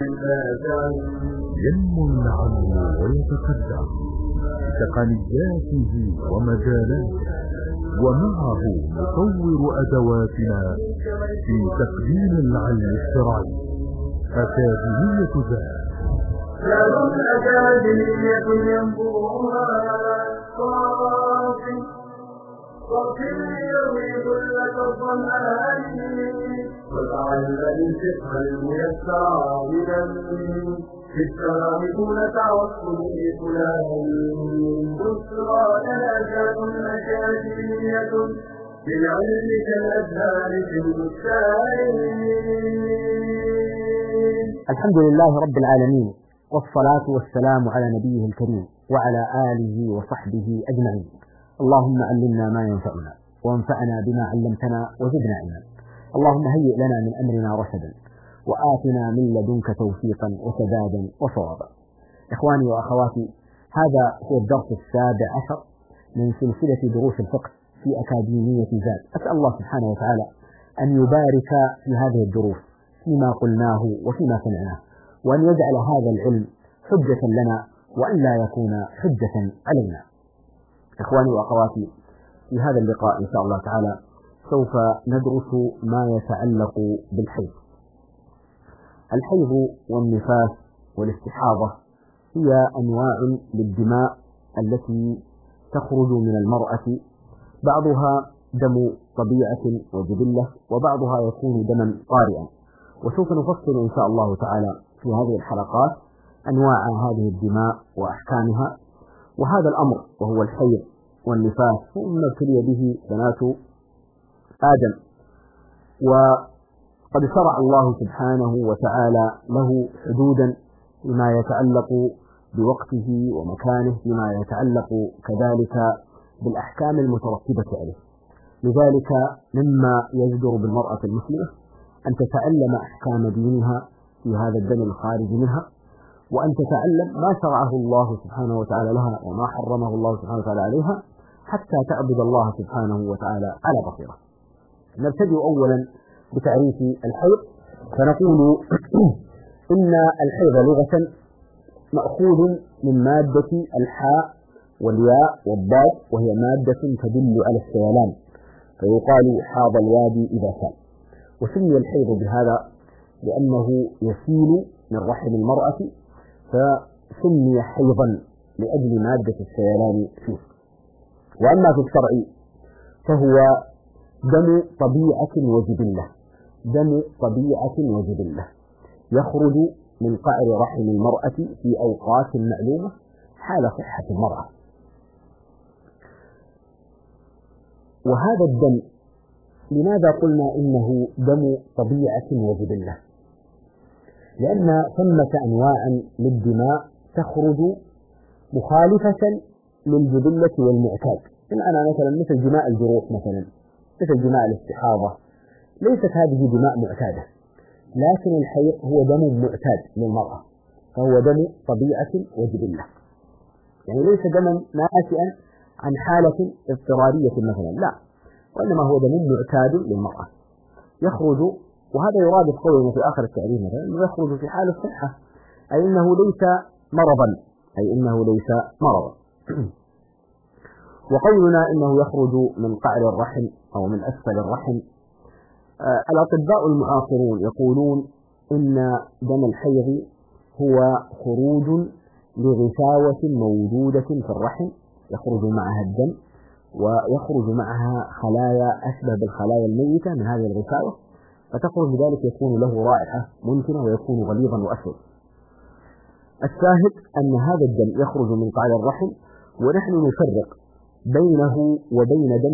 ينمو النعم ويتقدم بتقنياته ومجالاته، ومعه نطور أدواتنا في تقديم العلم الشرعي. أكاديمية ذات أكاديمية ينبوها صافي يروي كلة الظمآن، وتعلم الفقه الميسر عابدا في السلام دون تعصب لفلان. بشرى نجاة أكاديمية بالعلم كالأزهار في البستان. الحمد لله رب العالمين، والصلاة والسلام على نبيه الكريم وعلى آله وصحبه أجمعين. اللهم علمنا ما ينفعنا، وانفعنا بما علمتنا، وزدنا علما. اللهم هيئ لنا من أمرنا رشدا، وآتنا من لدنك توفيقا وسدادا وصوابا. إخواني وأخواتي، هذا هو الدرس 17 من سلسلة دروس الفقه في أكاديمية زاد. أسأل الله سبحانه وتعالى أن يبارك في هذه الدروس فيما قلناه وفيما سمعناه، وأن يجعل هذا العلم حجة لنا وأن لا يكون حجة علينا. إخواني وأخواتي، في هذا اللقاء إن شاء الله تعالى سوف ندرس ما يتعلق بالحيض. الحيض والنفاس والاستحاضة هي أنواع للدماء التي تخرج من المرأة، بعضها دم طبيعة وجبلة، وبعضها يكون دما طارئا. وسوف نفصل إن شاء الله تعالى في هذه الحلقات أنواع هذه الدماء وأحكامها. وهذا الأمر وهو الحيض والنفاس هو ما ابتلي به بنات آدم، وقد شرع الله سبحانه وتعالى له حدودا فيما يتعلق بوقته ومكانه، فيما يتعلق كذلك بالأحكام المترتبة عليه. لذلك مما يجدر بالمرأة المسلمة أن تتعلم أحكام دينها في هذا الدم الخارج منها، وأن تتعلم ما شرعه الله سبحانه وتعالى لها وما حرمه الله سبحانه وتعالى عليها، حتى تعبد الله سبحانه وتعالى على بصيرة. نبتدئ أولا بتعريف الحيض، فنقول إن الحيض لغة مأخوذ من مادة الحاء والياء والضاد، وهي مادة تدل على السيلان، فيقال حاض الوادي إذا سال. وسمي الحيض بهذا لأنه يسيل من رحم المرأة، فسمي حيضا لأجل مادة السيلان فيه. وأما في الشرع فهو دم طبيعة وجبلة، دم طبيعة وجبلة يخرج من قعر رحم المرأة في أوقات معلومة حال صحة المرأة. وهذا الدم لماذا قلنا إنه دم طبيعة وجبلة؟ لأن ثمة أنواعا للدماء تخرج مخالفة للجبلة والمعتاد. أنا مثلا مثل دماء الجروح، مثل دماء الاستحاضة، ليست هذه دماء معتادة، لكن الحيض هو دم معتاد للمرأة، فهو دم طبيعة وجبلة، يعني ليس دما ناشئا عن حالة اضطرارية مثلا، لا، وإنما هو دم معتاد للمرأة يخرج. وهذا يرادف قولنا في آخر التعريف مثلا أنه يخرج في حال الصحة، أي إنه ليس مرضا. وقولنا إنه يخرج من قعر الرحم أو من أسفل الرحم، الأطباء المعاصرون يقولون إن دم الحيض هو خروج لغشاوة موجودة في الرحم، يخرج معها الدم ويخرج معها خلايا أشبه بالخلايا الميتة من هذه الغشاوة، فتخرج بذلك يكون له رائحة منتنة ويكون غليظا وأسود. الشاهد أن هذا الدم يخرج من قعر الرحم، ونحن نفرق بينه وبين دم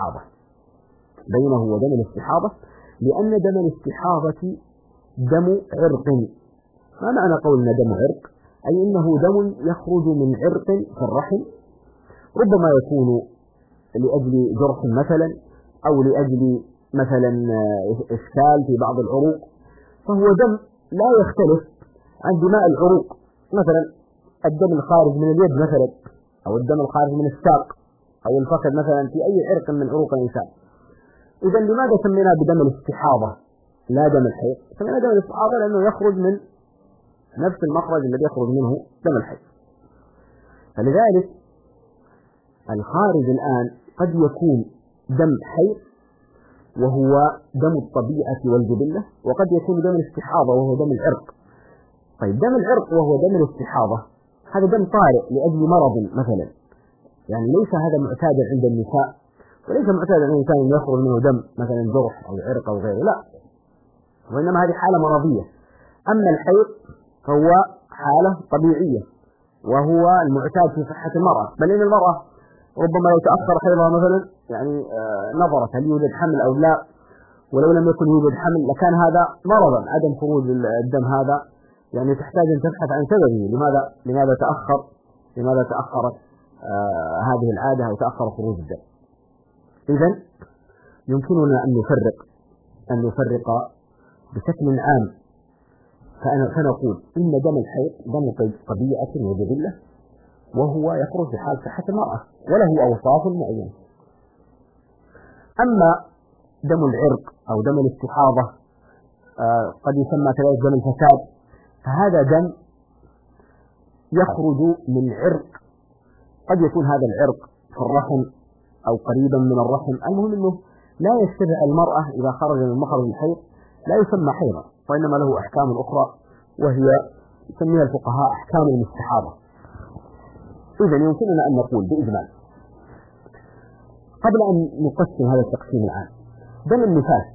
الاستحاضة، لأن دم الاستحاضة دم عرق. ما معنى قولنا دم عرق؟ أي إنه دم يخرج من عرق في الرحم، ربما يكون لأجل جرح مثلا، أو لأجل مثلا إشكال في بعض العروق، فهو دم لا يختلف عن دماء العروق، مثلا الدم الخارج من اليد مثلا، أو الدم الخارج من الساق أو الفخذ مثلا في أي عرق من عروق الإنسان. إذا لماذا سمينا بدم الاستحاضة لا دم الحيض؟ سمينا دم الاستحاضة لأنه يخرج من نفس المخرج الذي يخرج منه دم الحيض. فلذلك الخارج الآن قد يكون دم حيض وهو دم الطبيعة والجبلة، وقد يكون دم الاستحاضة وهو دم العرق. طيب دم العرق وهو دم الاستحاضة هذا دم طارئ لأجل مرض مثلا، يعني ليس هذا معتادا عند النساء، وليس معتادا عند الإنسان أن يخرج منه دم مثلا جرح أو عرق أو غيره، لا، وإنما هذه حالة مرضية. أما الحيض فهو حالة طبيعية وهو المعتاد في صحة المرأة، بل إن المرأة ربما لو تأخر حيضها مثلا يعني نظرت هل يوجد حمل أو لا، ولو لم يكن يوجد حمل لكان هذا مرضا، عدم خروج الدم هذا يعني تحتاج أن تبحث عن سببه، لماذا تأخرت هذه العادة أو تأخر خروج الدم. إذن يمكننا أن نفرق بشكل عام، فنقول إن دم الحيض دم طبيعة وجبلة، وهو يخرج في حال صحة المرأة وله أوصاف معينة. أما دم العرق أو دم الاستحاضة قد يسمى كذلك دم الفساد، فهذا دم يخرج من عرق، قد يكون هذا العرق في الرحم أو قريبا من الرحم، المهم أنه لا يشتبع المرأة إذا خرج من مخرج الحيض، لا يسمى حيضا، وإنما له أحكام أخرى وهي يسميها الفقهاء أحكام الاستحاضة. إذن يمكننا أن نقول بإجمال قبل أن نقسم هذا التقسيم العام، دم النفاس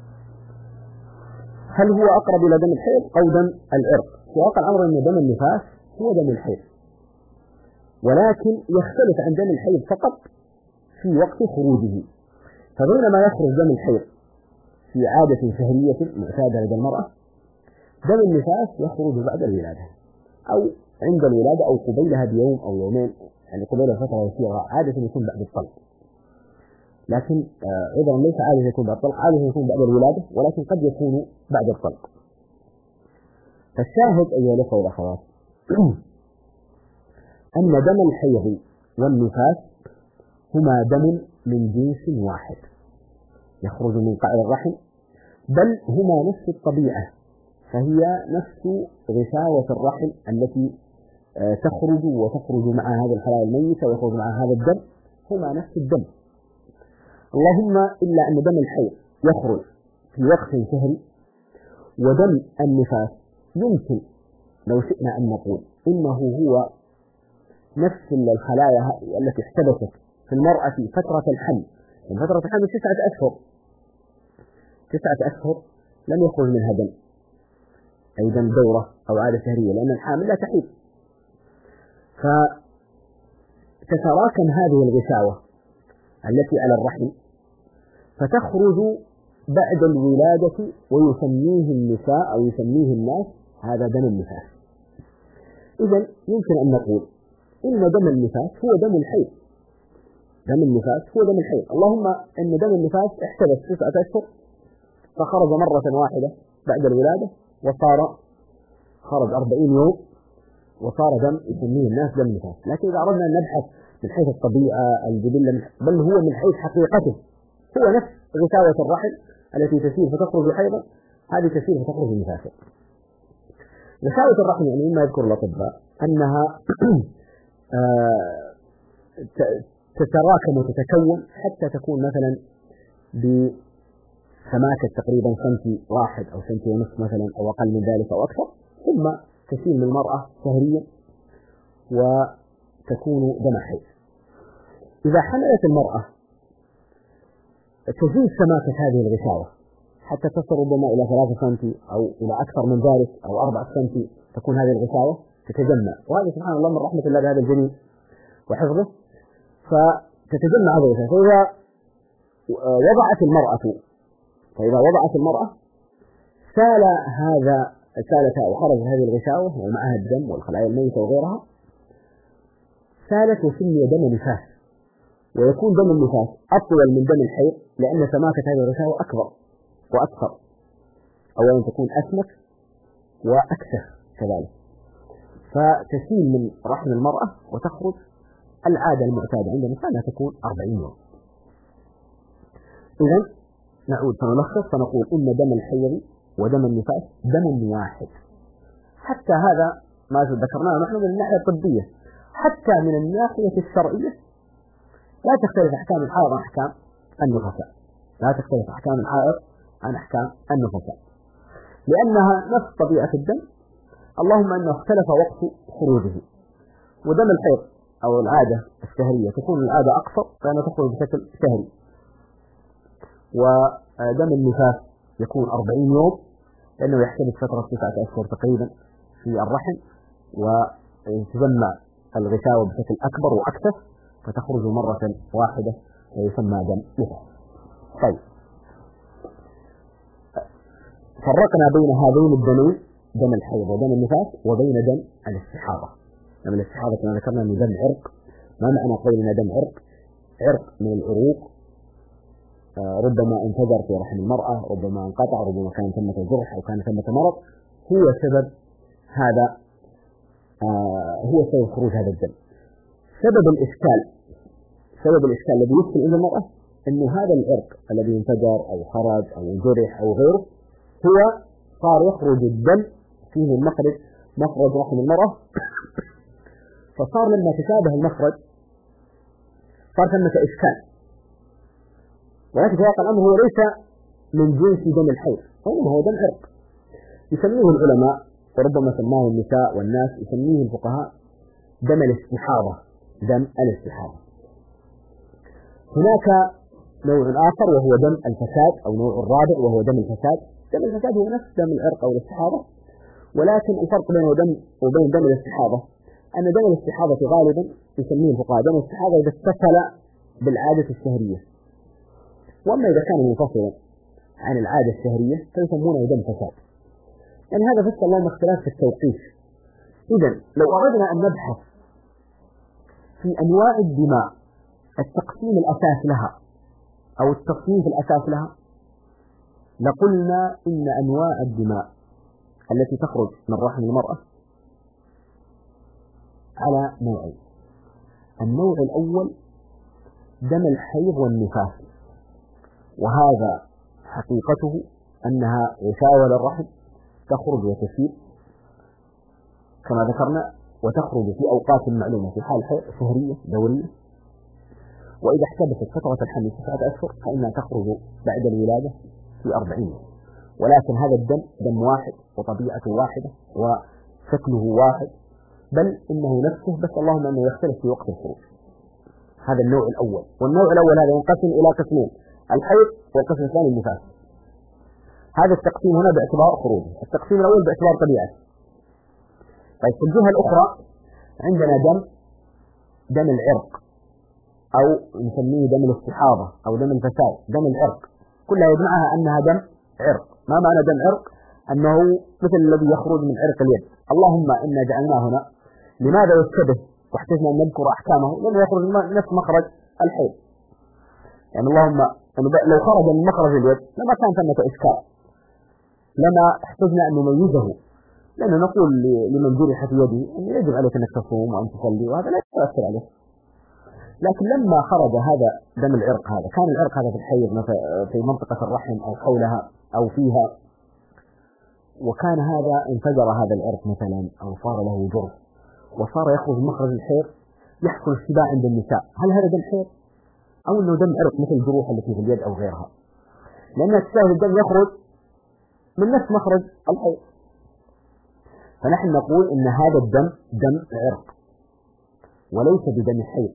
هل هو أقرب إلى دم الحيض أو دم العرق؟ في واقع الأمر أن دم النفاس هو دم الحيض، ولكن يختلف عن دم الحيض فقط في وقت خروجه. فبينما يخرج دم الحيض في عادة شهرية معتادة لدى المرأة، دم النفاس يخرج بعد الولادة أو عند الولادة أو قبيلها بيوم أو يومين، يعني قبيل الفترة اليسيرة، عادة يكون بعد الطلق، لكن عذرا ليس عادة يكون بعد الطلق، عادة يكون بعد الولادة، ولكن قد يكون بعد الطلق. فالشاهد أيها الأخوة والأخوات أن دم الحيض والنفاس هما دم من جنس واحد يخرج من قاع الرحم، بل هما نفس الطبيعة، فهي نفس غشاوة الرحم التي تخرج مع هذا الخلايا الميتة ويخرج مع هذا الدم، هما نفس الدم، اللهم إلا أن دم الحيض يخرج في وقت شهري، ودم النفاس يمكن لو شئنا أن نقول إنه هو نفس الخلايا التي احتبست في المرأة في فترة الحمل، من فترة الحمل 9 أشهر لم يخرج منها دم، أي دم دورة أو عادة شهرية، لأن الحامل لا تحيض، فتتراكم هذه الغشاوة التي على الرحم فتخرج بعد الولادة، ويسميه النساء أو يسميه الناس هذا دم النفاس. إذن يمكن أن نقول إن دم النفاس هو دم الحيض، دم النفاس هو دم الحيض، اللهم أن دم النفاس احتبس 9 أشهر فخرج مرة واحدة بعد الولادة خرج 40 يوم وصار دم يسميه الناس دم النفاس. لكن إذا أردنا أن نبحث من حيث الطبيعة الجبلة، بل هو من حيث حقيقته هو نفس غشاوة الرحم التي تسير فتخرج حيضا، هذه تسير فتخرج نفاسا. غشاوة الرحم يعني مما يذكر الأطباء أنها تتراكم وتتكون حتى تكون مثلا بسماكة تقريبا سنتي واحد أو سنتي ونصف مثلا أو أقل من ذلك أو أكثر، ثم تسيل من المرأة شهريا وتكون دم حيض. إذا حملت المرأة تزيد سماكة هذه الغشاوة حتى تصل ربما إلى 3 سنتي أو إلى أكثر من ذلك أو 4 سنتي، تكون هذه الغشاوة تتجمع، وهذا سبحان الله من رحمة الله بهذا الجنين وحفظه، فتتجمع هذه الغشاوة. فإذا وضعت المرأة سالت وخرجت هذه الغشاوة ومعها الدم والخلايا الميتة وغيرها، سالت وسمي دم نفاس، ويكون دم النفاس أطول من دم الحيض لأن سماكة هذه الغشاوة أكبر وأكثر، أولا تكون أسمك وأكثر كذلك، فتسيل من رحم المرأة وتخرج العادة المعتادة عند النساء لا تكون 40 يوم. إذن نعود فنلخص فنقول إن دم الحيض ودم النفاس دم واحد، حتى هذا ما ذكرناه نحن من الناحية الطبية، حتى من الناحية الشرعية لا تختلف أحكام الحائض عن أحكام النفساء، لا تختلف أحكام الحائض عن أحكام النفساء، لأنها نفس طبيعة الدم، اللهم أنه اختلف وقت خروجه. ودم الحيض أو العادة الشهرية تكون العادة أقصر فإنها تخرج بشكل شهري، ودم النفاس يكون 40 يوم لأنه يحتمل فترة 9 أشهر تقريبا في الرحم، وتجمع الغشاوة بشكل أكبر وأكثر فتخرج مرة واحدة ويسمى دم نفاس. طيب، فرقنا بين هذين الدمين، دم الحيض ودم النفاس، وبين دم الاستحاضة. دم الاستحاضة كما ذكرنا من دم عرق. ما معنى قولنا دم عرق؟ عرق من العروق، ربما انفجر في رحم المرأة، ربما انقطع، ربما كان ثمة جرح أو كان ثمة مرض، هو سبب هذا، هو سبب خروج هذا الدم. سبب الإشكال الذي يشكل عند المرأة أنه هذا العرق الذي انفجر أو خرج أو انجرح أو غيره هو صار يخرج الدم فيه مخرج رحم المرأة، فصار لما تشابه المخرج صار ثمة إشكال، ولكن في واقع الأمر هو ليس من جنس دم الحيض، وإنما هو دم عرق. يسميه العلماء وربما سماه النساء والناس يسميه الفقهاء دم الاستحاضة. دم الاستحاضة. هناك نوع آخر وهو دم الفساد، أو نوع الرابع وهو دم الفساد. دم الفساد هو نفس دم العرق أو الاستحاضة، ولكن الفرق بينه وبين دم الاستحاضة أن دم الاستحاضة غالبا يسميه الفقهاء دم الاستحاضة إذا اتصل بالعادة الشهرية، وأما إذا كان منفصلا عن العادة الشهرية فيسمونه دم فساد. يعني هذا فسر لهم اختلاف في التوقيت. إذن لو أردنا أن نبحث في أنواع الدماء التقسيم الأساس لها أو التصنيف الأساس لها لقلنا إن أنواع الدماء التي تخرج من رحم المرأة على نوعين. النوع الأول دم الحيض والنفاس، وهذا حقيقته أنها غشاوة للرحم تخرج وتسيل كما ذكرنا، وتخرج في أوقات معلومة في حال حيض شهرية دورية، وإذا احتبست فترة الحمل 9 أشهر فإنها تخرج بعد الولادة في 40. ولكن هذا الدم دم واحد وطبيعته واحدة وشكله واحد، بل إنه نفسه، بس اللهم أنه يختلف في وقت الخروج. هذا النوع الأول. والنوع الأول هذا ينقسم إلى قسمين، الحيض والقسم الثاني النفاس. هذا التقسيم هنا باعتبار خروجه، التقسيم الأول باعتبار طبيعته. طيب، في الجهة الأخرى عندنا دم العرق، أو نسميه دم الاستحاضة أو دم الفساد، دم العرق، كلها يجمعها أنها دم عرق. ما معنى دم عرق؟ أنه مثل الذي يخرج من عرق اليد. اللهم إنا جعلناه هنا لماذا يشتبه واحتجنا أن نذكر أحكامه؟ لأنه يخرج من نفس مخرج الحيض. يعني اللهم لو خرج من مخرج اليد لما كان ثمة إشكال، لما احتجنا أن نميزه، لأنه نقول لمن جرح في يده أن يجب عليك أنك تصوم وأن تصلي، وهذا لا يؤثر عليه. لكن لما خرج هذا دم العرق، هذا كان العرق هذا في الحيض في منطقة الرحم أو حولها أو فيها، وكان هذا انفجر هذا العرق مثلا أو صار له جرح وصار يخرج مخرج الحيض، يحصل اشتباه عند النساء، هل هذا دم حيض أو أنه دم عرق مثل الجروح التي في اليد أو غيرها؟ لأن تشاهد الدم يخرج من نفس مخرج الحيض. فنحن نقول إن هذا الدم دم عرق وليس بدم الحيض.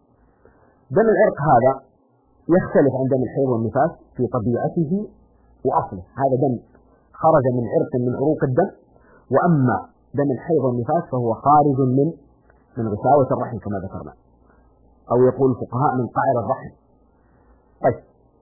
دم العرق هذا يختلف عن دم الحيض والنفاس في طبيعته وأصله. هذا دم خرج من عرق من عروق الدم، وأما دم الحيض والنفاس فهو خارج من غشاوة الرحم كما ذكرنا، أو يقول الفقهاء من قعر الرحم. طيب،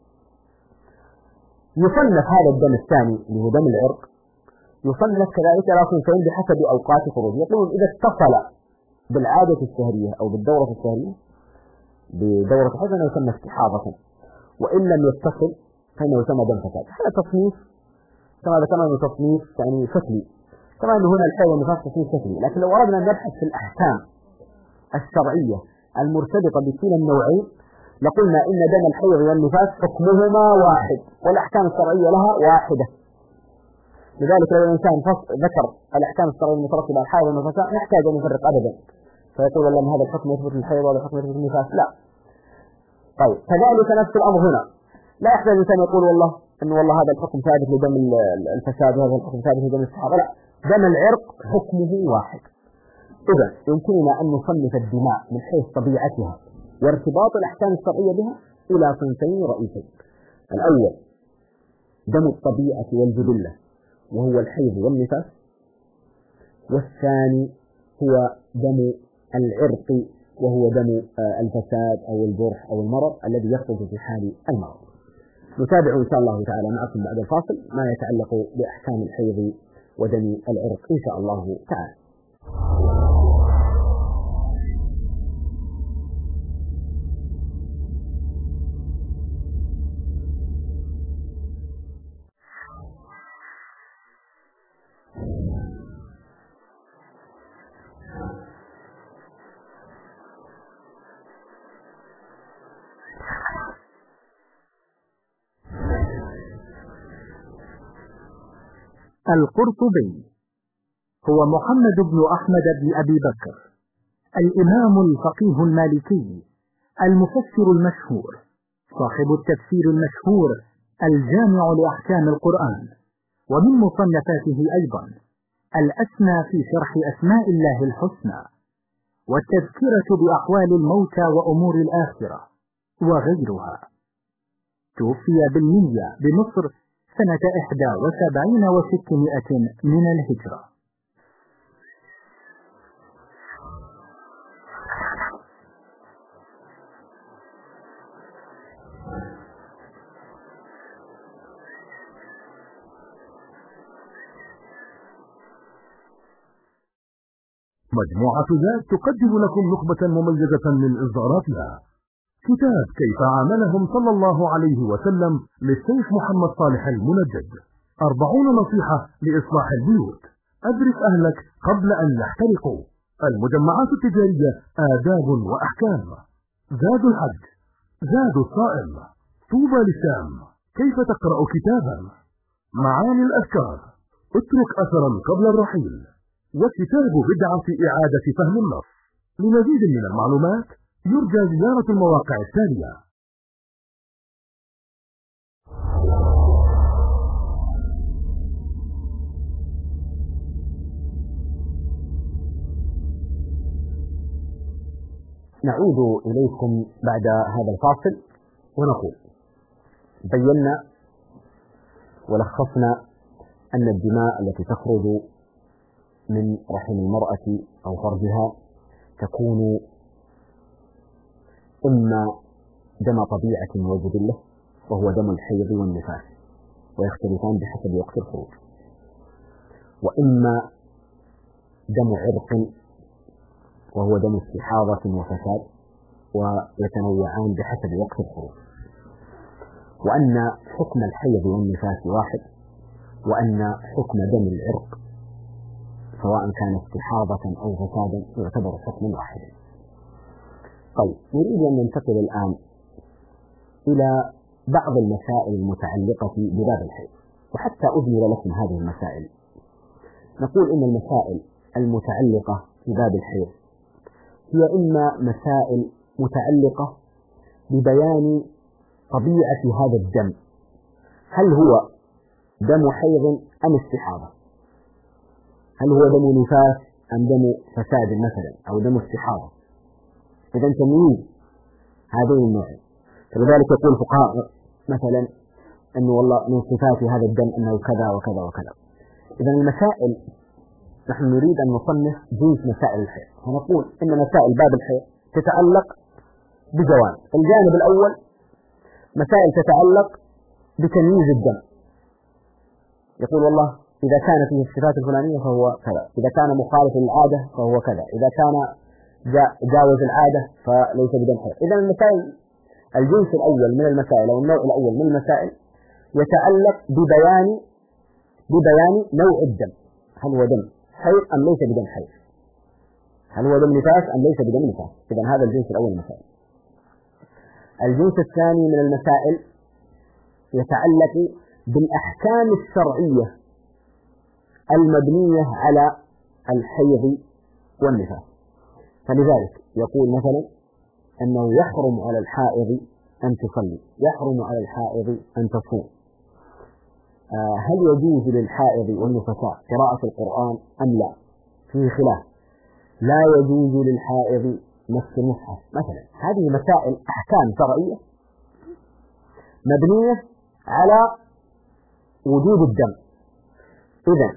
يصنف هذا الدم الثاني اللي هو دم العرق، يصنف كذلك على صنفين بحسب أوقات خروجه. يقولون إذا اتصل بالعادة الشهرية أو بالدورة الشهرية بدورة الحيض فإنه يسمى استحاضة، وإن لم يتصل فإنه يسمى دم فساد. هذا تصنيف كما ذكرنا أنه تصنيف يعني شكلي، كما أنه هنا الحيض والنفاس تصنيف شكلي. لكن لو أردنا أن نبحث في الأحكام الشرعية المرتبطة بكلا النوعين لقلنا إن دم الحيض والنفاس حكمهما واحد والأحكام الشرعية لها واحدة. لذلك لو الإنسان ذكر الأحكام الشرعية المترتبة على الحيض والنفساء يحتاج أن يفرق أبدا، فيقول والله هذا الحكم يثبت للحيض وهذا الحكم يثبت للنفاس، لا. طيب كذلك نفس الأمر هنا، لا يحتاج الإنسان يقول والله إنه والله هذا الحكم ثابت لدم الفساد وهذا الحكم ثابت لدم الاستحاضة، لا، دم العرق حكمه واحد. إذا يمكننا أن نصنف الدماء من حيث طبيعتها وارتباط الأحكام الشرعية بها إلى صنفين رئيسين. الأول دم الطبيعة والجبلة وهو الحيض والنفاس، والثاني هو دم العرق وهو دم الفساد أو الجرح أو المرض الذي يخرج في حال المرض. نتابع إن شاء الله تعالى معكم بعد الفاصل ما يتعلق بأحكام الحيض ودم العرق إن شاء الله تعالى. القرطبي هو محمد بن أحمد بن أبي بكر، الإمام الفقيه المالكي المفسر المشهور، صاحب التفسير المشهور الجامع لأحكام القرآن، ومن مصنفاته أيضا الأسنى في شرح أسماء الله الحسنى، والتذكرة بأحوال الموتى وأمور الآخرة وغيرها. توفي بالنية بمصر سنة 71 و600 من الهجرة. مجموعة ذات تقدم لكم نخبة مميزة من إصداراتها. كتاب كيف عاملهم صلى الله عليه وسلم للشيخ محمد صالح المنجد، 40 نصيحة لإصلاح البيوت، أدرك أهلك قبل أن يحترقوا، المجمعات التجارية آداب وأحكام، زاد الحج، زاد الصائم، طوبى للشام، كيف تقرأ كتابا، معاني الأذكار، اترك أثرا قبل الرحيل، وكتاب بدعة إعادة فهم النص. لمزيد من المعلومات يرجى زيارة المواقع التالية: نعود إليكم بعد هذا الفاصل ونقول: بينا ولخصنا أن الدماء التي تخرج من رحم المرأة أو فرجها تكون إما دم طبيعة وجبلة وهو دم الحيض والنفاس ويختلفان بحسب وقت الخروج، وإما دم عرق وهو دم استحاضة وفساد ويتنوعان بحسب وقت الخروج، وأن حكم الحيض والنفاس واحد، وأن حكم دم العرق سواء كان استحاضة أو فسادا يعتبر حكم واحد. طيب، نريد أن ننتقل الآن إلى بعض المسائل المتعلقة بباب الحيض، وحتى أجمل لكم هذه المسائل نقول إن المسائل المتعلقة بباب الحيض هي إما مسائل متعلقة ببيان طبيعة هذا الدم، هل هو دم حيض أم استحاضة، هل هو دم نفاس أم دم فساد مثلا أو دم استحاضة، إذا تمييز هذين النوعين. فلذلك يقول الفقهاء مثلا أنه والله من صفات هذا الدم أنه كذا وكذا وكذا. إذا المسائل نحن نريد أن نصنف جنس مسائل الحيض، ونقول إن مسائل باب الحيض تتعلق بجوانب. الجانب الأول مسائل تتعلق بتمييز الدم، يقول والله إذا كان فيه الصفات الفلانية فهو كذا، إذا كان مخالف للعادة فهو كذا، إذا كان جاوز العادة فليس بدم حيض. إذا المسائل الجنس الأول من المسائل أو النوع الأول من المسائل يتعلق ببيان نوع الدم، هل هو دم حيض أم ليس بدم حيض، هل هو دم نفاس أم ليس بدم نفاس. إذا هذا الجنس الأول من المسائل. الجنس الثاني من المسائل يتعلق بالأحكام الشرعية المبنية على الحيض والنفاس. فلذلك يقول مثلا أنه يحرم على الحائض أن تصلي، يحرم على الحائض أن تصوم. هل يجوز للحائض والنفساء قراءة القرآن أم لا؟ فيه خلاف. لا يجوز للحائض مس المصحف مثلا. هذه مسائل أحكام شرعية مبنية على وجود الدم. إذن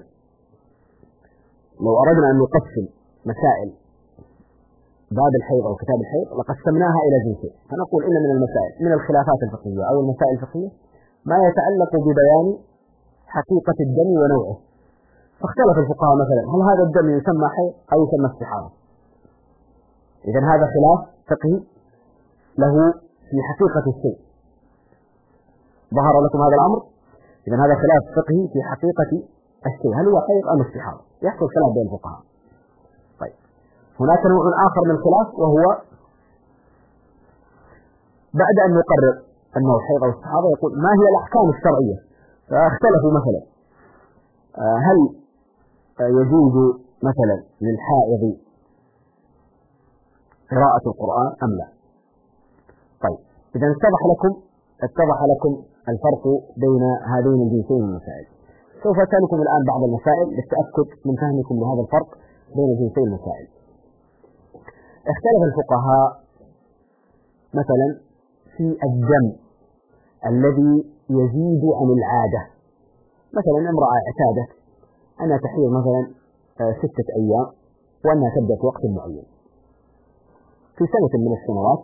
لو أردنا أن نقسم مسائل باب الحيض أو كتاب الحيض لقسمناها إلى جنسين، فنقول إن من المسائل من الخلافات الفقهية أو المسائل الفقهية ما يتعلق ببيان حقيقة الدم ونوعه. فاختلف الفقهاء مثلا هل هذا الدم يسمى حيض أو يسمى استحاضة. إذن هذا خلاف فقهي له في حقيقة الشيء. ظهر لكم هذا الأمر؟ إذن هذا خلاف فقهي في حقيقة الشيء، هل هو حيض أم استحاضة؟ يحصل خلاف بين الفقهاء. طيب هناك نوع آخر من الخلاف، وهو بعد أن نقرر أنه حيض أو استحاضة يقول ما هي الأحكام الشرعية. فاختلفوا مثلا هل يجوز مثلا للحائض قراءة القرآن أم لا. طيب إذا اتضح لكم الفرق بين هذين الجنسين من المسائل. سوف أسألكم الآن بعض المسائل للتأكد من فهمكم لهذا الفرق بين جنسي المسائل. اختلف الفقهاء مثلا في الدم الذي يزيد عن العادة. مثلا امرأة اعتادت أنها تحيض مثلا 6 أيام وأنها تبدأ في وقت معين، في سنة من السنوات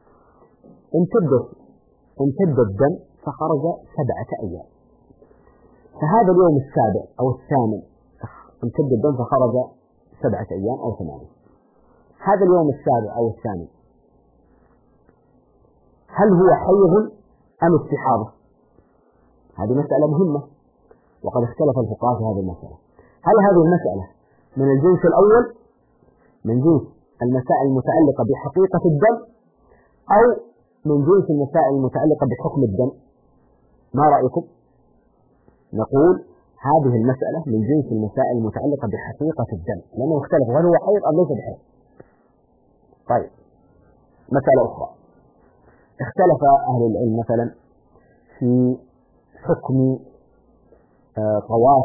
امتد الدم فخرج 7 أيام، فهذا اليوم السابع أو الثامن امتد الدم فخرج 7 أيام أو 8. هذا اليوم السابع أو الثامن هل هو حيض أم استحاضة؟ هذه مسألة مهمة وقد اختلف الفقهاء في هذه المسألة. هل هذه المسألة من الجنس الأول من جنس المسائل المتعلقة بحقيقة الدم أو من جنس المسائل المتعلقة بحكم الدم؟ ما رأيكم؟ نقول هذه المسألة من جنس المسائل المتعلقة بحقيقة الدم، لأنه اختلف هل هو حيض أم ليس بحيض. طيب مسألة أخرى، اختلف أهل العلم مثلا في حكم طواف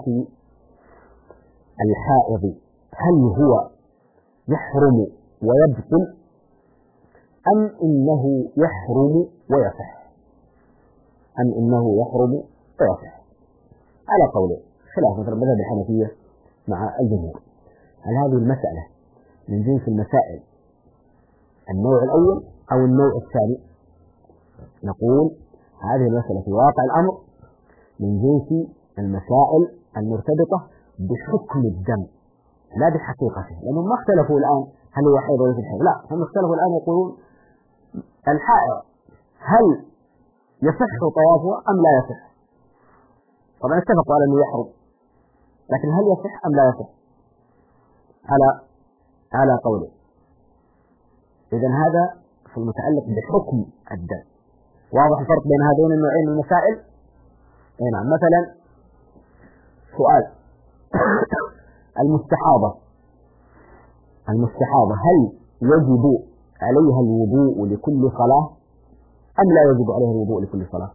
الحائض، هل هو يحرم ويبطل أم إنه يحرم ويصح؟ على قولين، خلاف مثلا مذهب الحنفية مع الجمهور. هل هذه المسألة من جنس المسائل النوع الأول أو النوع الثاني؟ نقول هذه المسألة في واقع الأمر من جنس المسائل المرتبطة بحكم الدم لا بحقيقته، لأنهم ما اختلفوا الآن هل هو حيض ولا حيض، لا، هم اختلفوا الآن يقولون الحائض هل يصح طوافها أم لا يصح. طبعا اتفقوا على أنه يحرم، لكن هل يصح أم لا يصح على قوله. إذن هذا في المتعلق بحكم الدم. واضح الفرق بين هذين النوعين من المسائل؟ نعم. مثلا سؤال المستحاضة هل يجب عليها الوضوء لكل صلاة أم لا يجب عليها الوضوء لكل صلاة؟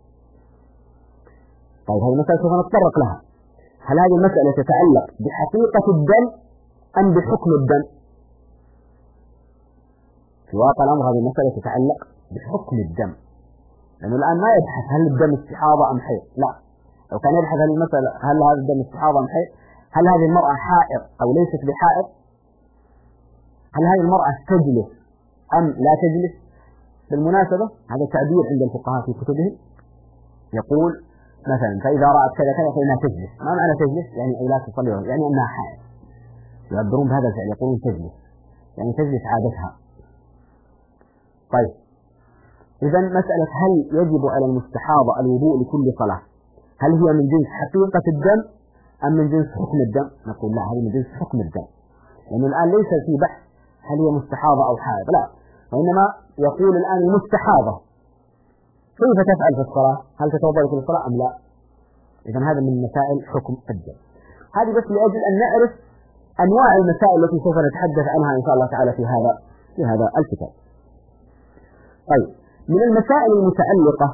طيب هذه المسألة سوف نتطرق لها. هل هذه المسألة تتعلق بحقيقة الدم أم بحكم الدم؟ في واقع الأمر هذه المسألة تتعلق بحكم الدم، لأنه الآن ما يبحث هل الدم استحاضة أم حيض، لا. لو كان يبحث هذه المسألة هل هذا الدم استحاضة أم حيض، هل هذه المرأة حائض أو ليست بحائض، هل هذه المرأة تجلس أم لا تجلس. بالمناسبة هذا تعبير عند الفقهاء في كتبهم، يقول مثلا فإذا رأت كذا كذا فإنها تجلس. ما معنى تجلس؟ يعني أي لا تصلي، يعني أنها حائض. يعبرون بهذا الفعل، يقولون تجلس يعني تجلس عادتها. طيب إذا مسألة هل يجب على المستحاضة الوضوء لكل صلاة، هل هي من جنس حقيقة الدم أم من جنس حكم الدم؟ نقول لا، هذه من جنس حكم الدم، لأنه الآن ليس في بحث هل هي مستحاضة أو حائض، لا، وإنما يقول الآن المستحاضة كيف تفعل في الصلاة، هل تتوضأ في الصلاة أم لا. إذن هذا من مسائل حكم الدم. هذه بس لأجل أن نعرف أنواع المسائل التي سوف نتحدث عنها إن شاء الله تعالى في هذا الكتاب. طيب، من المسائل المتعلقة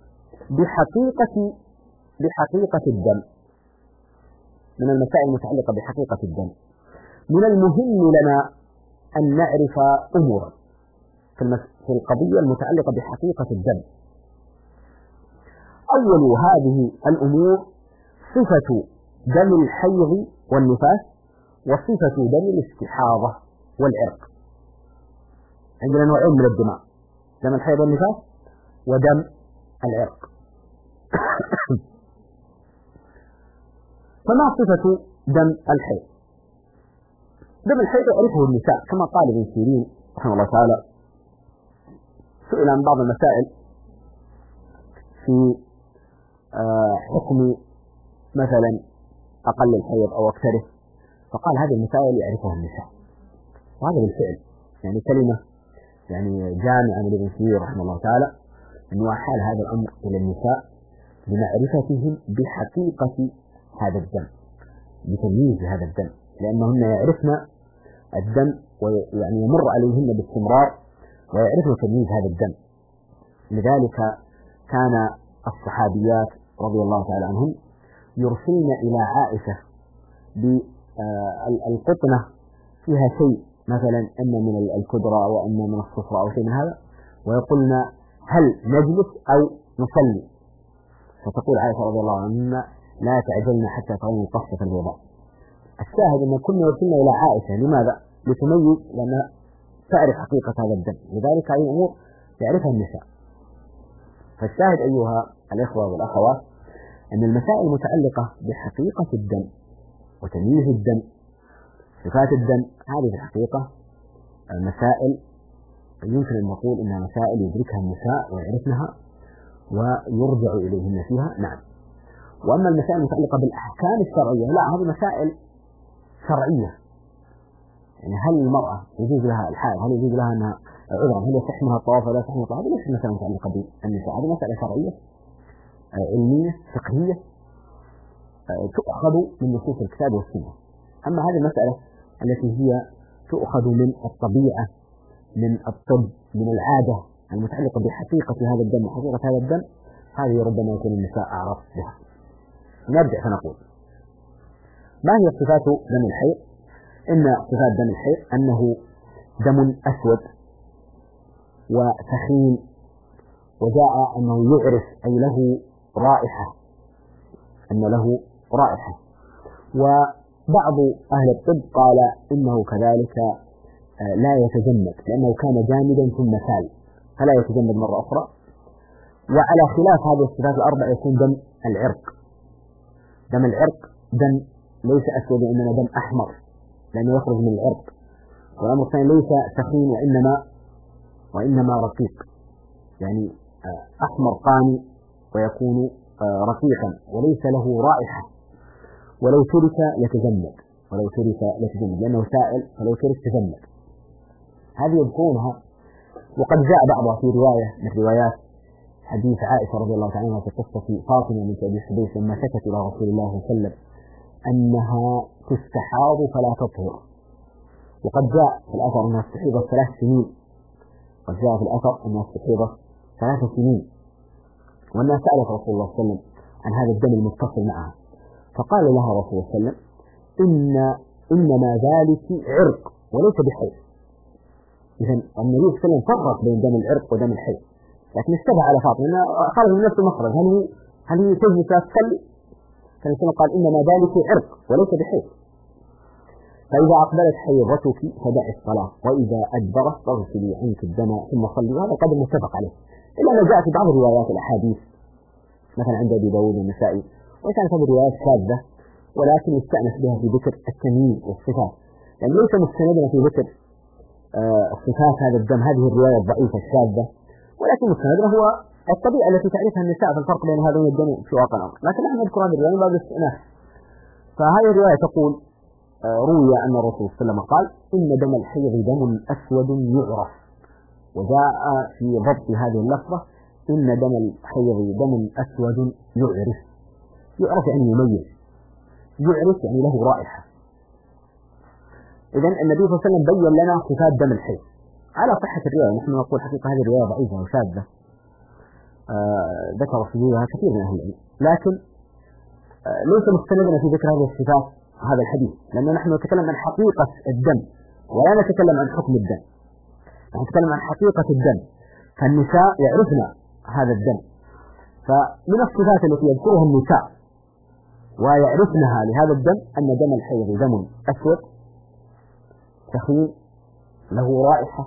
بحقيقة الدم، من المسائل المتعلقة بحقيقة الدم، من المهم لنا أن نعرف أمورا في القضية المتعلقة بحقيقة الدم. أول هذه الأمور صفة دم الحيض والنفاس، وصفة دم الاستحاضة والعرق. عندنا نوعين من الدماء: دم الحيض والنفاس ودم العرق. فما صفة دم الحيض؟ دم الحيض يعرفه النساء، كما قال ابن سيرين رحمه الله تعالى، سئل عن بعض المسائل في حكم مثلا أقل الحيض أو أكثره، فقال هذه المسائل يعرفها النساء. وهذا بالفعل يعني كلمة يعني جامعة من ابن سيرين رحمه الله تعالى، أنه أحال هذا الأمر إلى النساء لمعرفتهم بحقيقة هذا الدم، بتمييز هذا الدم، لأنهن يعرفن الدم ويعني يمر عليهن باستمرار ويعرفن تمييز هذا الدم. لذلك كان الصحابيات رضي الله تعالى عنهم يرسلن إلى عائشة بالقطنة فيها شيء، مثلا أن من الكدرة أو أن من الصفرة أو شيء من هذا، ويقولن هل نجلس أو نصلي؟ فتقول عائشة رضي الله عنها لا تعجلن حتى ترين قصة الوضاء. الشاهد أن كنا يرسلنا إلى عائشة، لماذا؟ لتميز، لأنها تعرف حقيقة هذا الدم، لذلك هذه الأمور يعرفها النساء. فالشاهد أيها الإخوة والأخوات أن المسائل المتعلقة بحقيقة الدم وتمييز الدم، صفات الدم، هذه في الحقيقة مسائل يمكن أن نقول أنها مسائل يدركها النساء ويعرفنها ويرجع إليهن فيها. نعم. وأما المسائل المتعلقة بالأحكام الشرعية، لا، هذه مسائل شرعية. يعني هل المرأة يجوز لها الحائض، هل يجوز لها أنها عذرا، هل يصح منها الطواف ولا يصح منها الطواف؟ هذه ليست مسألة متعلقة بالنساء، هذه مسألة شرعية علمية فقهية تؤخذ من نصوص الكتاب والسنة. أما هذه المسألة التي هي تؤخذ من الطبيعة، من الطب، من العادة، المتعلقة بحقيقة هذا الدم وحقيقة هذا الدم، هذه ربما يكون النساء أعرف بها. نرجع فنقول: ما هي صفات دم الحيض؟ إن صفات دم الحيض أنه دم أسود وثخين، وجاء أنه يعرف أي له رائحة، أن له رائحة. وبعض أهل الطب قال إنه كذلك لا يتجمد، لأنه كان جامدا ثم سال فلا يتجمد مرة أخرى. وعلى خلاف هذه الصفات الأربع يكون دم العرق. دم العرق دم ليس أسود وإنما دم أحمر، لأنه يخرج من العرق. والأمر الثاني ليس سخين وإنما رقيق، يعني أحمر قاني ويكون رقيقا وليس له رائحة، ولو ترك يتجمد، لأنه سائل، فلو ترك تجمد. هذه يذكرونها. وقد جاء بعضها في رواية من روايات حديث عائشة رضي الله عنها في قصة فاطمة بنت أبي حبيش لما شكت إلى رسول الله صلى الله عليه وسلم أنها تستحاض فلا تطهر. وقد جاء في الأثر أنها استحيضت 3 سنين، والناس سألت رسول الله صلى الله عليه وسلم عن هذا الدم المتصل معها، فقال لها رسول الله صلى الله عليه وسلم إنما ذلك عرق وليس بحيض. إذن النبي صلى الله عليه وسلم فرق بين دم العرق ودم الحيض، لكن اشتبه على فاطمة لأنها خرج من نفس المخرج، هل هي تجلس تصلي؟ فالرسول قال إنما ذلك عرق وليس بحيض، فإذا أقبلت حيضتك فدعي الصلاة، وإذا أدبرت فاغسلي عنك الدم ثم صلي. وهذا قدر متفق عليه، إلا ما جاء في بعض الروايات الأحاديث مثلا عند أبي داود والنسائي، وكانت هذه الروايات شاذة، ولكن يستأنس بها في ذكر التمييز والصفات، يعني ليس مستندنا في ذكر صفات هذا الدم هذه الرواية الضعيفة الشاذة، ولكن مستندنا هو الطبيعة التي تعرفها النساء في الفرق بين هذين الدم في واقع الأمر. لكن نحن نذكر هذه الرواية باب الاستئناس. فهذه الرواية تقول: روي أن الرسول صلى الله عليه وسلم قال: إن دم الحيض دم أسود يعرف. وجاء في ضبط هذه اللفظة: إن دم الحيض دم أسود يعرف يعني يميز. يعرف يعني له رائحة. إذن النبي صلى الله عليه وسلم بين لنا صفات دم الحيض على صحة الرواية. نحن نقول حقيقة هذه الرواية ضعيفة وشاذة، ذكر فيها كثير من أهل العلم، لكن ليس مستندنا في ذكر هذه الصفات هذا الحديث، لأننا نحن نتكلم عن حقيقة الدم ولا نتكلم عن حكم الدم، نتكلم عن حقيقة الدم. فالنساء يعرفن هذا الدم، فمن الصفات التي يذكرها النساء ويعرفنها لهذا الدم أن دم الحيض دم أسود سخين له رائحة،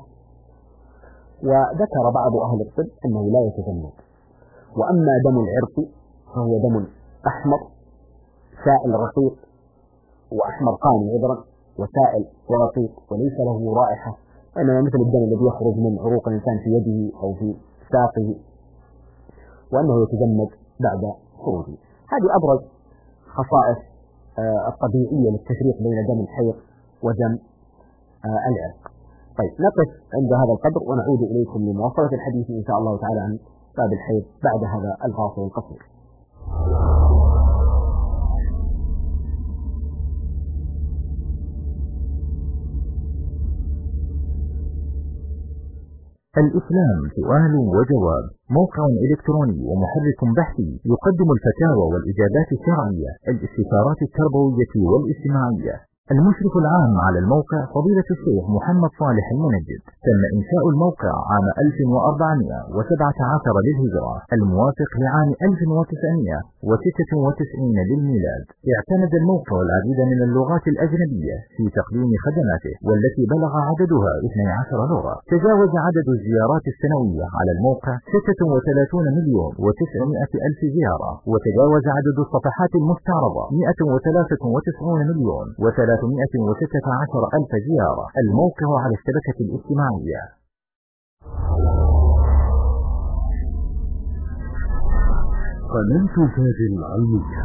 وذكر بعض أهل الطب أنه لا يتجمد. وأما دم العرق فهو دم أحمر سائل رقيق، وأحمر قاني عذرا، وسائل ورقيق وليس له رائحة، وإنما مثل الدم الذي يخرج من عروق الإنسان في يده أو في ساقه، وأنه يتجمد بعد خروجه. هذه أبرز خصائص الطبيعية للتفريق بين دم الحيض ودم العرق. طيب نقف عند هذا القدر ونعود إليكم لمواصلة الحديث إن شاء الله تعالى عن باب الحيض بعد هذا الفاصل القصير. الإسلام سؤال وجواب، موقع إلكتروني ومحرك بحثي يقدم الفتاوى والإجابات الشرعية، الاستشارات التربوية والاجتماعية. المشرف العام على الموقع فضيلة الشيخ محمد صالح المنجد. تم إنشاء الموقع عام 1417 للهجرة الموافق لعام 1996 للميلاد. اعتمد الموقع العديد من اللغات الأجنبية في تقديم خدماته، والتي بلغ عددها 12 لغة. تجاوز عدد الزيارات السنوية على الموقع 36 مليون و900 ألف زيارة، وتجاوز عدد الصفحات المستعرضة 193 مليون و316 ألف زيارة. الموقع على الشبكة الاجتماعية. قناة تاج العلمية.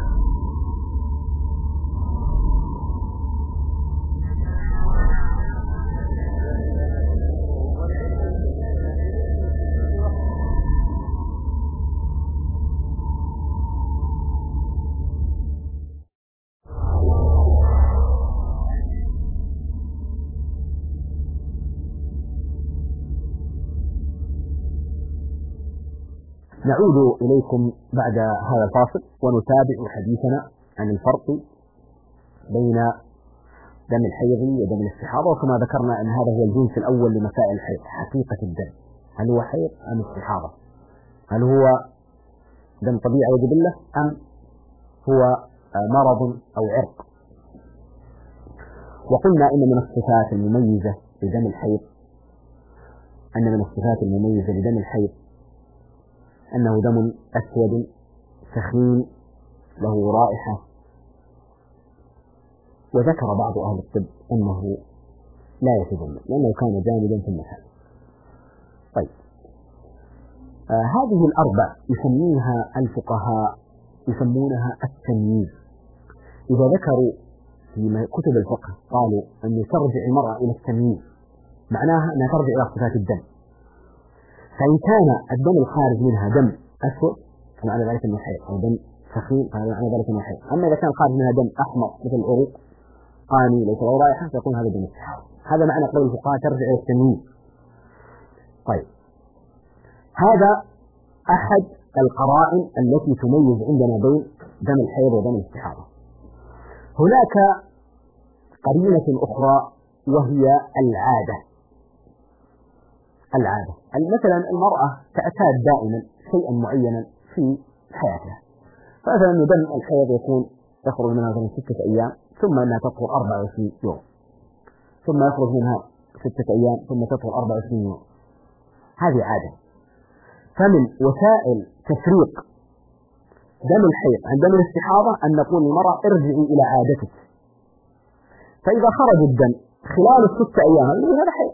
نعود إليكم بعد هذا الفاصل ونتابع حديثنا عن الفرق بين دم الحيض ودم الاستحاضة. وكما ذكرنا أن هذا هو الجنس الأول لمسائل الحيض، حقيقة الدم، هل هو حيض أم استحاضة؟ هل هو دم طبيعي وجبلة أم هو مرض أو عرق؟ وقلنا إن من الصفات المميزة لدم الحيض أنه دم أسود سخين له رائحة، وذكر بعض أهل الطب أنه لا يتجمد لأنه كان جامدا في المحل. طيب هذه الأربع الفقهاء يسمونها التمييز. إذا ذكروا في كتب الفقه قالوا أن ترجع المرأة إلى التمييز، معناها أنها ترجع إلى صفات الدم. فإن كان الدم الخارج منها دم أسود فمعنى ذلك أنه حيض، أو دم سخين فمعنى ذلك أنه حيض. أما إذا كان خارج منها دم أحمر مثل العروق قاني ليس له رائحة فيكون هذا دم استحاضة. هذا معنى قول الفقهاء ترجع إلى التمييز. طيب هذا أحد القرائن التي تميز عندنا بين دم الحيض ودم الاستحاضة. هناك قرينة أخرى وهي العادة. مثلا المرأة تعتاد دائما شيئا معينا في حياتها، فمثلا دم الحيض يخرج منها مثلا 6 أيام، ثم أنها تطهر 24 يوم، ثم يخرج منها 6 أيام، ثم تطهر 24 يوم. هذه عادة. فمن وسائل تفريق دم الحيض عن دم الاستحاضة أن نقول للمرأة ارجعي إلى عادتك. فإذا خرج الدم خلال 6 أيام هذا حيض،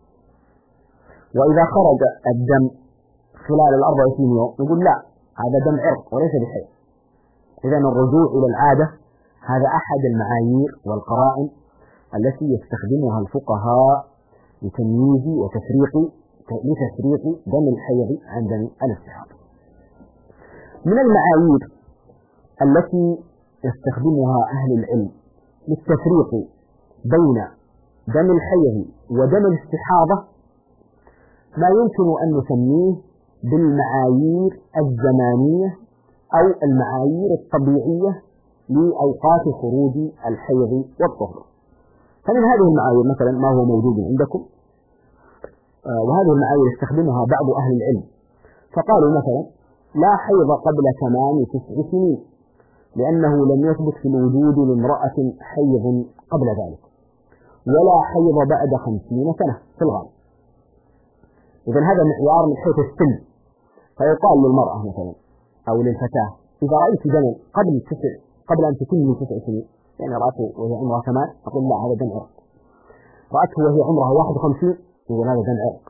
وإذا خرج الدم خلال 24 يوم نقول لا، هذا دم عرق وليس بحيض. إذا الرجوع إلى العادة هذا أحد المعايير والقرائن التي يستخدمها الفقهاء لتمييز وتفريق دم الحيض عن دم الاستحاضة. من المعايير التي يستخدمها أهل العلم للتفريق بين دم الحيض ودم الاستحاضة ما يمكن أن نسميه بالمعايير الزمانية أو المعايير الطبيعية لأوقات خروج الحيض والطهر. فمن هذه المعايير مثلا ما هو موجود عندكم، وهذه المعايير يستخدمها بعض أهل العلم، فقالوا مثلا لا حيض قبل تمام 9 سنين لأنه لم يثبت في الوجود لامرأة حيض قبل ذلك، ولا حيض بعد 50 سنة في الغالب. إذن هذا معيار من حيث السن، فيقال للمرأة مثلا أو للفتاة إذا رأيت دما قبل أن تتم 9 سنين، يعني رأته وهي عمرها 8 أقول لا هذا دم عرق، رأته وهي عمرها 51 يقول هذا دم عرق.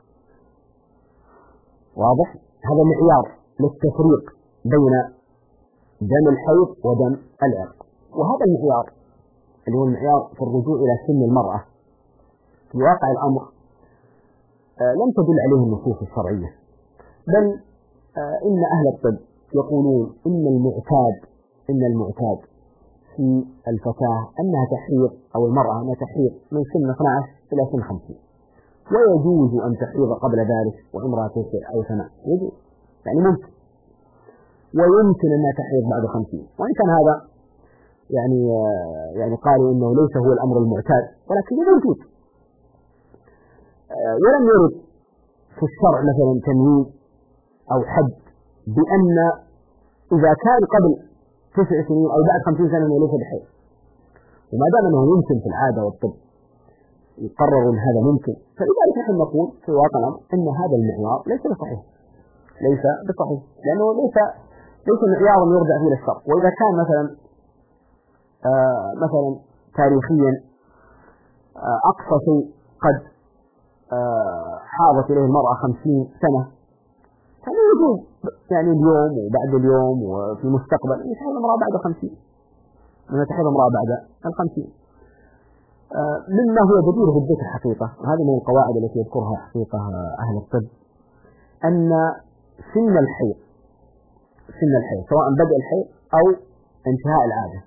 واضح؟ هذا معيار للتفريق بين دم الحيض ودم العرق. وهذا المعيار اللي هو المعيار في الرجوع إلى سن المرأة في واقع الأمر لم تدل عليه النصوص الشرعية، بل إن أهل الطب يقولون إن المعتاد في الفتاة أنها تحيض أو المرأة أنها تحيض من سن 12 إلى سن 50، ويجوز أن تحيض قبل ذلك وعمرها 9 أو 8 يجوز، يعني ممكن، ويمكن أنها تحيض بعد 50، وإن كان هذا يعني قالوا إنه ليس هو الأمر المعتاد ولكن موجود. ولم يرد في الشرع مثلا تمييز أو حد بأن إذا كان قبل 9 سنين أو بعد 50 سنة ليس بحيض، وما دام أنه يمكن في العادة والطب يقرر أن هذا ممكن، فلذلك نحن نقول في واقع الأمر أن هذا المعيار ليس بصحيح، لأنه ليس معيارا يرجع فيه للشرع. وإذا كان مثلا تاريخيا أقصى شيء قد حاضت إليه المرأة 50 سنة، فلا يجوز يعني اليوم وبعد اليوم وفي المستقبل أن تحيض امرأة بعد 50، أن تحيض امرأة بعد 50، مما هو جدير بالذكر حقيقة. وهذه من القواعد التي يذكرها حقيقة أهل الطب، أن سن الحيض سواء بدء الحيض أو انتهاء العادة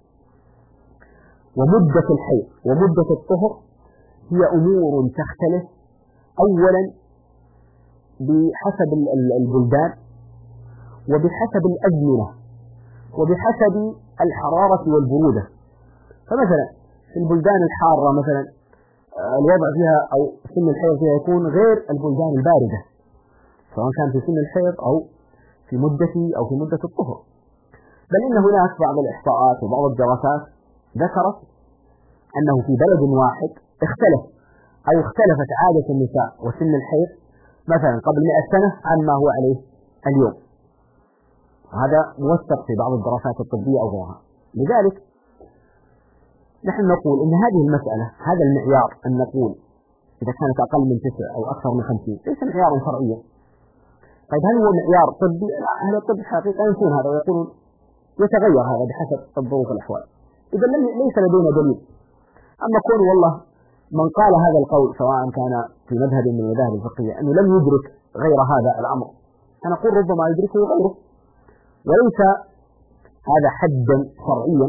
ومدة الحيض ومدة الطهر هي أمور تختلف أولا بحسب البلدان وبحسب الأزمنة وبحسب الحرارة والبرودة. فمثلا في البلدان الحارة مثلا الوضع فيها أو سن الحيض فيها يكون غير البلدان الباردة، سواء كان في سن الحيض أو في مدة الطهر. بل إن هناك بعض الإحصاءات وبعض الدراسات ذكرت أنه في بلد واحد اختلفت عادة النساء وسن الحيض مثلا قبل 100 سنة عما هو عليه اليوم، وهذا موثق في بعض الدراسات الطبية أو غيرها. لذلك نحن نقول إن هذه المسألة، هذا المعيار أن نقول إذا كانت أقل من 9 أو أكثر من 50 ليس معيارا شرعيا. طيب هل هو معيار طبي؟ أهل الطب حقيقة ينسون هذا ويقولون يتغير هذا بحسب الظروف والأحوال. إذا ليس لدينا دليل. أما كون والله من قال هذا القول سواء كان في مذهب من المذاهب الفقهية أنه لم يدرك غير هذا الأمر، أنا أقول ربما يدركه غيره، وليس هذا حدا شرعيا.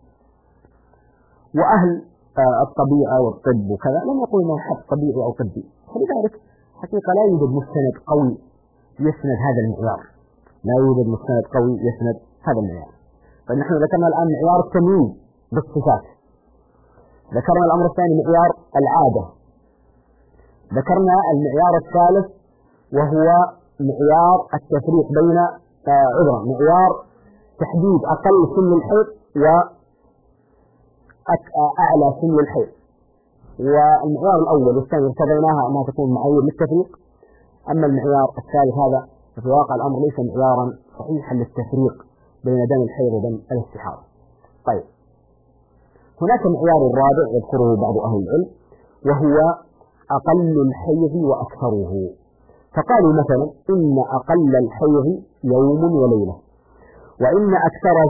وأهل الطبيعة والطب وكذا لم يقولوا أنه حد طبيعي أو طبي، فلذلك حقيقة لا يوجد مستند قوي يسند هذا المعيار، فنحن ذكرنا الآن معيار التمييز بالصفات، ذكرنا الأمر الثاني معيار العادة، ذكرنا المعيار الثالث وهو معيار التفريق بين معيار تحديد أقل سن الحيض وأعلى سن الحيض. والمعيار الأول والثاني ارتضيناها أنها تكون معايير للتفريق، أما المعيار الثالث هذا في واقع الأمر ليس معيارا صحيحا للتفريق بين دم الحيض ودم الاستحاضة. طيب هناك المعيار الرابع يذكره بعض أهل العلم وهو أقل الحيض وأكثره، فقالوا مثلا إن أقل الحيض يوم وليلة، وإن أكثره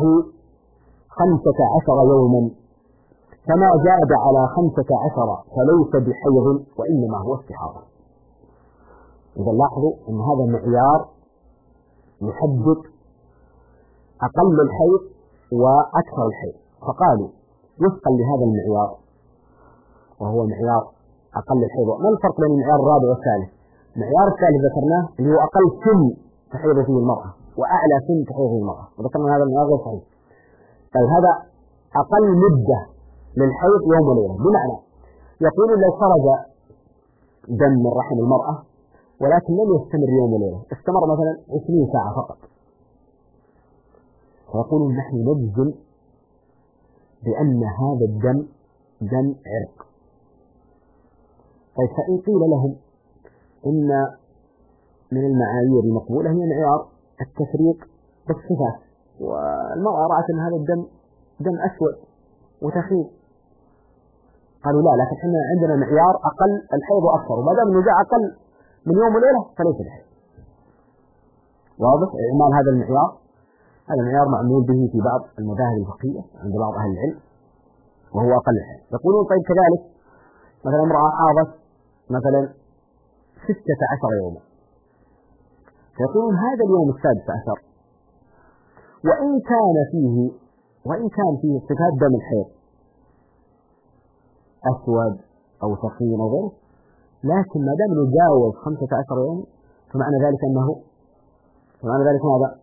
15 يوما، فما زاد على 15 فليس بحيض وإنما هو استحاضة. إذا لاحظوا أن هذا معيار يحدد أقل الحيض وأكثر الحيض، فقالوا وفقا لهذا المعيار وهو معيار أقل الحيض. ما الفرق بين المعيار الرابع والثالث؟ المعيار الثالث ذكرناه اللي هو أقل سن تحيض فيه المرأة وأعلى سن تحيض فيه المرأة، وذكرنا هذا المعيار غير صحيح. طيب هذا أقل مدة للحيض يوم وليلة، بمعنى يقول لو خرج دم من رحم المرأة ولكن لم يستمر يوم وليلة، استمر مثلا 20 ساعة فقط، فيقولون نحن نجزم بأن هذا الدم دم عرق. طيب فإن قيل لهم إن من المعايير المقبولة هي معيار التفريق بالصفات، والمرأة رأت أن هذا الدم دم أسود وتخين، قالوا لا، لكن احنا عندنا معيار أقل الحيض وأكثر، وما دام النزاع أقل من يوم وليلة فليس الحيض. واضح إعمال هذا المعيار؟ هذا المعيار معمول به في بعض المذاهب الفقهية عند بعض أهل العلم وهو أقل الحيض. يقولون طيب كذلك مثلا امرأة حاضت مثلا 16 يوما، فيقولون هذا اليوم 16 وإن كان فيه صفات دم الحيض أسود أو ثقيل أو غيره، لكن ما دام يجاوز 15 يوم فمعنى ذلك ماذا؟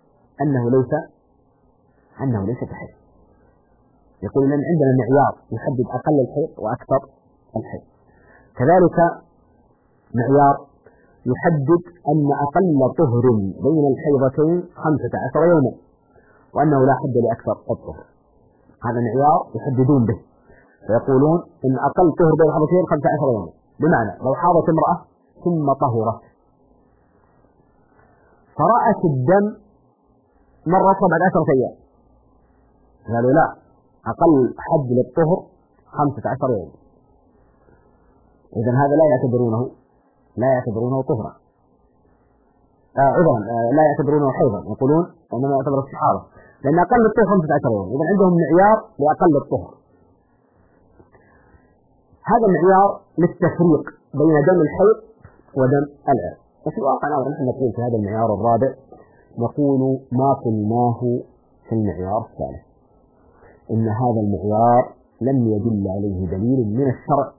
أنه ليس بحيض. يقول أن عندنا معيار يحدد أقل الحيض وأكثر الحيض، كذلك معيار يحدد أن أقل طهر بين الحيضتين 15 يوما، وأنه لا حد لأكثر الطهر. هذا معيار يحددون به، فيقولون إن أقل طهر بين الحيضتين 15 يوما، بمعنى لو حاضت امرأة ثم طهرت فرأت الدم مرة بعد 10 أيام، قالوا لا، أقل حد للطهر 15 يوم، إذن هذا لا يعتبرونه طهرا، عذرا لا يعتبرونه حيضا، يقولون إنما يعتبر استحاضة، لأن أقل الطهر 15 يوم، إذن عندهم معيار لأقل الطهر. هذا معيار للتفريق بين دم الحيض ودم العرق. وفي الواقع نحن نقول في هذا المعيار الرابع نقول ما قلناه في المعيار الثالث، إن هذا المعيار لم يدل عليه دليل من الشرع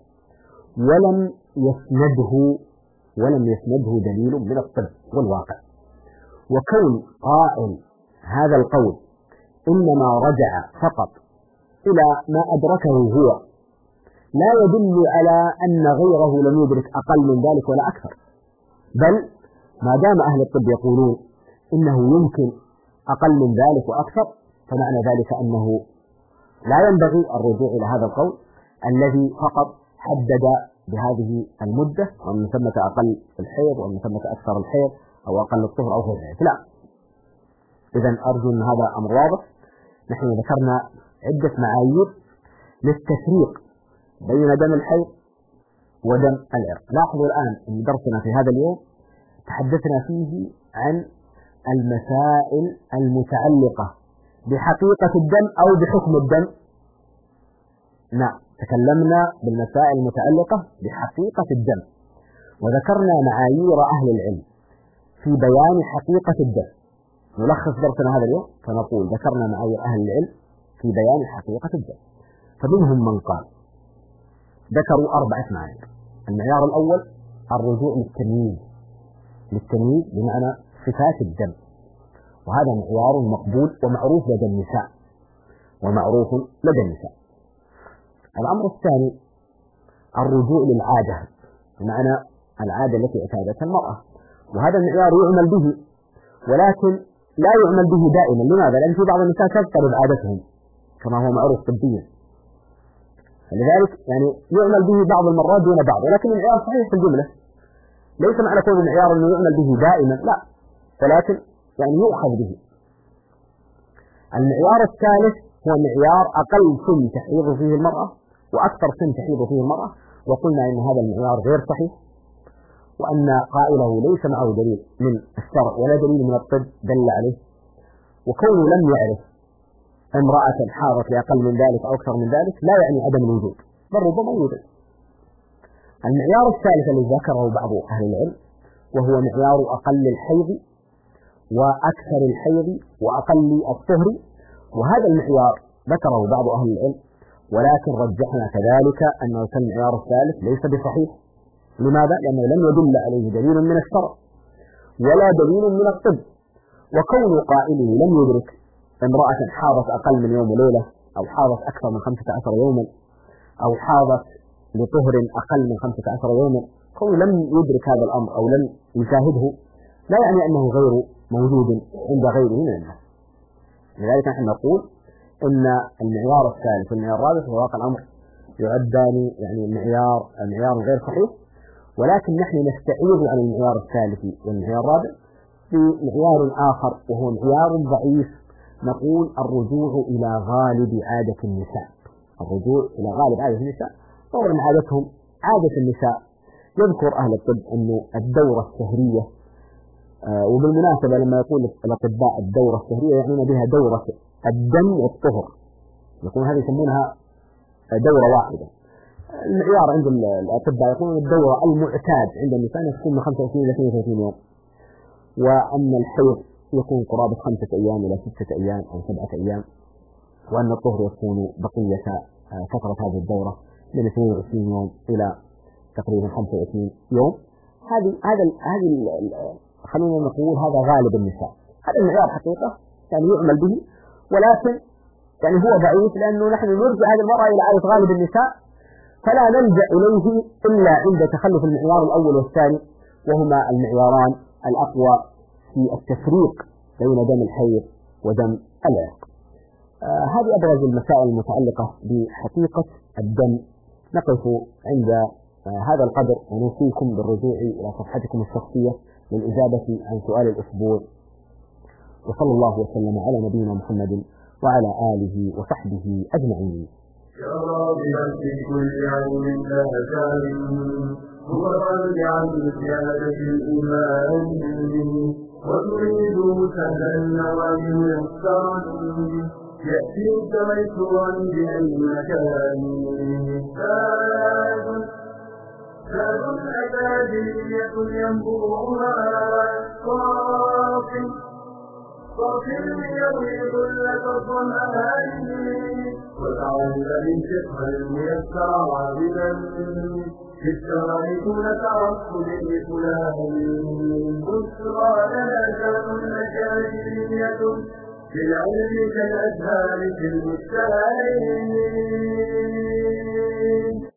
ولم يسنده دليل من الطب والواقع، وكون قائل هذا القول إنما رجع فقط إلى ما أدركه هو لا يدل على أن غيره لم يدرك أقل من ذلك ولا أكثر، بل ما دام أهل الطب يقولون إنه يمكن أقل من ذلك وأكثر، فمعنى ذلك أنه لا ينبغي الرجوع إلى هذا القول الذي فقط حدد بهذه المدة، وأن ثمة أقل الحيض وأن ثمة أكثر الحيض أو أقل الطهر أو غير ذلك، لا. إذن أرجو أن هذا أمر واضح. نحن ذكرنا عدة معايير للتفريق بين دم الحيض ودم العرق. لاحظوا الآن أن درسنا في هذا اليوم تحدثنا فيه عن المسائل المتعلقة بحقيقة الدم أو بحكم الدم. نعم، تكلمنا بالمسائل المتعلقة بحقيقة الدم، وذكرنا معايير أهل العلم في بيان حقيقة الدم. نلخص درسنا هذا اليوم فنقول ذكرنا معايير أهل العلم في بيان حقيقة الدم، فمنهم من قال ذكروا 4 معايير. المعيار الأول الرجوع للتمييز بمعنى صفات الدم، وهذا معيار مقبول ومعروف لدى النساء. الأمر الثاني الرجوع للعادة، بمعنى العادة التي اعتادتها المرأة، وهذا المعيار يعمل به ولكن لا يعمل به دائما. لماذا؟ لأن في بعض النساء تضطرب عادتهم كما هو معروف طبيا، لذلك يعمل به بعض المرات دون بعض، ولكن المعيار صحيح في الجملة، ليس معنى كون المعيار أنه يعمل به دائما، لا، ولكن يؤخذ به. المعيار الثالث هو معيار أقل سن تحيض فيه المرأة وأكثر سن تحيض فيه المرأة، وقلنا إن هذا المعيار غير صحيح، وأن قائله ليس معه دليل من الشرع ولا دليل من الطب دل عليه، وكونه لم يعرف امرأة حاضت لأقل من ذلك أو أكثر من ذلك لا يعني عدم الوجود، بل ربما يوجد. المعيار الثالث الذي ذكره بعض أهل العلم وهو معيار أقل الحيض وأكثر الحيض وأقل الطهر، وهذا المعيار ذكره بعض أهل العلم، ولكن رجحنا كذلك أن المعيار الثالث ليس بصحيح. لماذا؟ لأنه لم يدل عليه دليل من الشرع ولا دليل من الطب، وكون قائله لم يدرك امرأة حاضت أقل من يوم وليلة، أو حاضت أكثر من 15 يوما، أو حاضت لطهر أقل من 15 يوما، كون لم يدرك هذا الأمر أو لم يشاهده لا يعني أنه غير موجود عند غيره من الناس. لذلك نحن نقول إن المعيار الثالث والمعيار الرابع في واقع الأمر يعدان يعني المعيار غير صحيح، ولكن نحن نستعيض عن المعيار الثالث والمعيار الرابع بمعيار آخر وهو معيار ضعيف، نقول الرجوع إلى غالب عادة النساء. الرجوع إلى غالب عادة النساء وهو من عادتهم عادة النساء. يذكر أهل الطب أن الدورة الشهرية، وبالمناسبة لما يقول الأطباء الدورة الشهرية يعنون بها دورة الدم والطهر، يقول هذه يسمونها دورة واحدة. المعيار عند الأطباء يقولون الدورة المعتاد عند النساء تكون من 25 إلى 32 يوم، وأن الحيض يكون قرابة 5 أيام إلى 6 أيام أو 7 أيام، وأن الطهر يكون بقية فترة هذه الدورة من 22 يوم إلى تقريبا 25 يوم. هذه خلينا نقول هذا غالب النساء. هذا المعيار حقيقة يعني يعمل به، ولكن يعني هو ضعيف لأنه نحن نرجع هذه المرأة إلى عادة غالب النساء، فلا نلجأ إليه إلا عند تخلف المعيار الأول والثاني، وهما المعياران الأقوى في التفريق بين دم الحيض ودم العرق. هذه أبرز المسائل المتعلقة بحقيقة الدم. نقف عند هذا القدر، ونوصيكم بالرجوع إلى صفحتكم الشخصية للإجابة عن سؤال الأسبوع. وصلى الله وسلم على نبينا محمد وعلى آله وصحبه أجمعين. يا راغبا في كل علم أهدار، هو الرد عن زيادة الإيمان، وتريد سهلا النوام يسرا، يأتيك ميسورا بأي مكان. زاد أكاديمية ينبوها صافٍ يروي ظلة الظمآن، وتعلم الفقه الميسر عابدا في الشرائع نتعصب لفلان. بشرى لنا شان أكاديمية في العلم كالأزهار في المجتمعين.